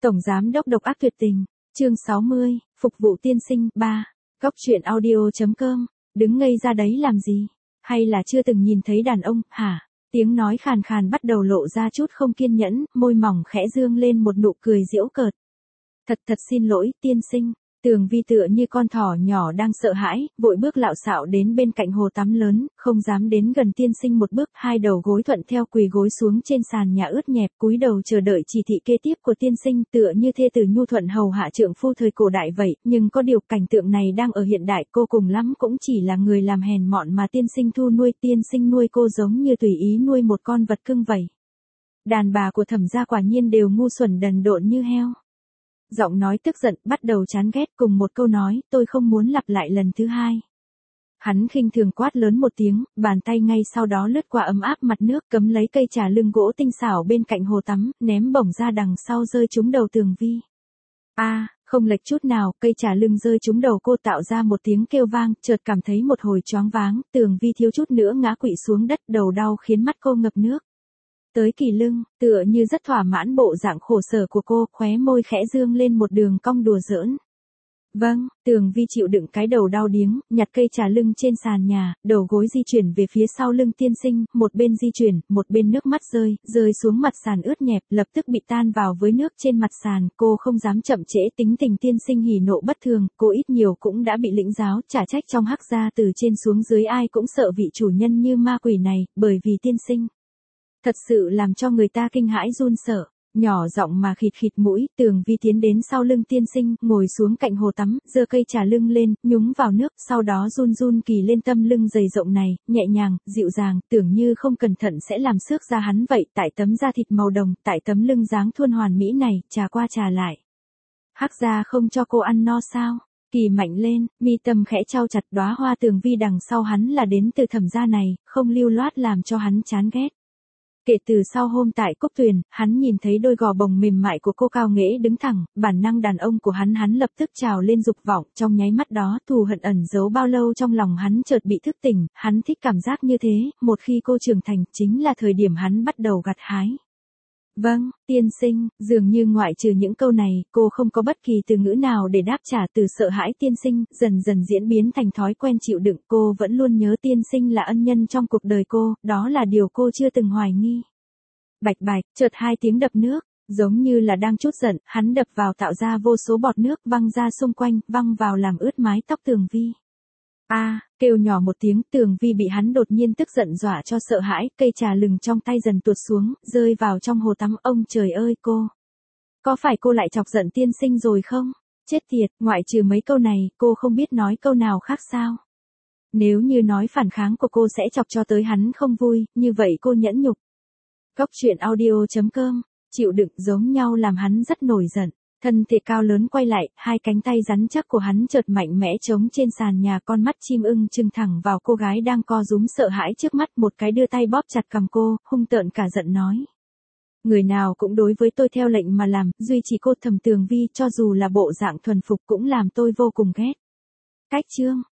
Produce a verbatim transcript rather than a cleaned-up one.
Tổng giám đốc độc ác tuyệt tình, chương sáu mươi, phục vụ tiên sinh, ba. Góc truyện audio.com, đứng ngây ra đấy làm gì? Hay là chưa từng nhìn thấy đàn ông, hả? Tiếng nói khàn khàn bắt đầu lộ ra chút không kiên nhẫn, môi mỏng khẽ dương lên một nụ cười giễu cợt. Thật thật xin lỗi, tiên sinh. Tường Vi tựa như con thỏ nhỏ đang sợ hãi, vội bước lạo xạo đến bên cạnh hồ tắm lớn, không dám đến gần tiên sinh một bước, hai đầu gối thuận theo quỳ gối xuống trên sàn nhà ướt nhẹp, cúi đầu chờ đợi chỉ thị kế tiếp của tiên sinh, tựa như thê tử nhu thuận hầu hạ trượng phu thời cổ đại vậy, nhưng có điều cảnh tượng này đang ở hiện đại, cô cùng lắm cũng chỉ là người làm hèn mọn mà tiên sinh thu nuôi, tiên sinh nuôi cô giống như tùy ý nuôi một con vật cưng vậy. Đàn bà của Thẩm gia quả nhiên đều ngu xuẩn đần độn như heo. Giọng nói tức giận, bắt đầu chán ghét, cùng một câu nói, tôi không muốn lặp lại lần thứ hai. Hắn khinh thường quát lớn một tiếng, bàn tay ngay sau đó lướt qua ấm áp mặt nước, cấm lấy cây trà lưng gỗ tinh xảo bên cạnh hồ tắm, ném bổng ra đằng sau rơi trúng đầu Tường Vi. A, à, không lệch chút nào, cây trà lưng rơi trúng đầu cô tạo ra một tiếng kêu vang, chợt cảm thấy một hồi choáng váng, Tường Vi thiếu chút nữa ngã quỵ xuống đất, đầu đau khiến mắt cô ngập nước. Tới kỳ lưng, tựa như rất thỏa mãn bộ dạng khổ sở của cô, khóe môi khẽ dương lên một đường cong đùa giỡn. Vâng, Tường Vi chịu đựng cái đầu đau điếng, nhặt cây trà lưng trên sàn nhà, đầu gối di chuyển về phía sau lưng tiên sinh, một bên di chuyển, một bên nước mắt rơi, rơi xuống mặt sàn ướt nhẹp, lập tức bị tan vào với nước trên mặt sàn, cô không dám chậm trễ, tính tình tiên sinh hỉ nộ bất thường, cô ít nhiều cũng đã bị lĩnh giáo, trả trách trong Hắc gia từ trên xuống dưới ai cũng sợ vị chủ nhân như ma quỷ này, bởi vì tiên sinh thật sự làm cho người ta kinh hãi run sợ. Nhỏ giọng mà khịt khịt mũi, Tường Vi tiến đến sau lưng tiên sinh, ngồi xuống cạnh hồ tắm, giơ cây trà lưng lên, nhúng vào nước, sau đó run run kỳ lên tâm lưng dày rộng này, nhẹ nhàng, dịu dàng, tưởng như không cẩn thận sẽ làm xước da hắn vậy, tại tấm da thịt màu đồng, tại tấm lưng dáng thuôn hoàn mỹ này, trà qua trà lại. Hắc gia không cho cô ăn no sao? Kỳ mạnh lên, mi tâm khẽ trao chặt, đóa hoa Tường Vi đằng sau hắn là đến từ Thẩm gia này, không lưu loát làm cho hắn chán ghét. Kể từ sau hôm tại Cốc Tuyền, hắn nhìn thấy đôi gò bồng mềm mại của cô cao nghễ đứng thẳng, bản năng đàn ông của hắn hắn lập tức trào lên dục vọng, trong nháy mắt đó, thù hận ẩn giấu bao lâu trong lòng hắn chợt bị thức tỉnh, hắn thích cảm giác như thế, một khi cô trưởng thành, chính là thời điểm hắn bắt đầu gặt hái. Vâng, tiên sinh, dường như ngoại trừ những câu này, cô không có bất kỳ từ ngữ nào để đáp trả, từ sợ hãi tiên sinh, dần dần diễn biến thành thói quen chịu đựng, cô vẫn luôn nhớ tiên sinh là ân nhân trong cuộc đời cô, đó là điều cô chưa từng hoài nghi. Bạch bạch, chợt hai tiếng đập nước, giống như là đang trút giận, hắn đập vào tạo ra vô số bọt nước văng ra xung quanh, văng vào làm ướt mái tóc Tường Vi. A, à, kêu nhỏ một tiếng, Tường Vi bị hắn đột nhiên tức giận dọa cho sợ hãi, cây trà lừng trong tay dần tuột xuống, rơi vào trong hồ tắm, ông trời ơi cô. Có phải cô lại chọc giận tiên sinh rồi không? Chết tiệt, ngoại trừ mấy câu này, cô không biết nói câu nào khác sao? Nếu như nói phản kháng của cô sẽ chọc cho tới hắn không vui, như vậy cô nhẫn nhục. Góc truyện audio.com, chịu đựng giống nhau làm hắn rất nổi giận. Thân thể cao lớn quay lại, hai cánh tay rắn chắc của hắn chợt mạnh mẽ chống trên sàn nhà, con mắt chim ưng trừng thẳng vào cô gái đang co rúm sợ hãi trước mắt, một cái đưa tay bóp chặt cằm cô, hung tợn cả giận nói. Người nào cũng đối với tôi theo lệnh mà làm, duy chỉ cô Thẩm Tường Vi cho dù là bộ dạng thuần phục cũng làm tôi vô cùng ghét. Cách chương,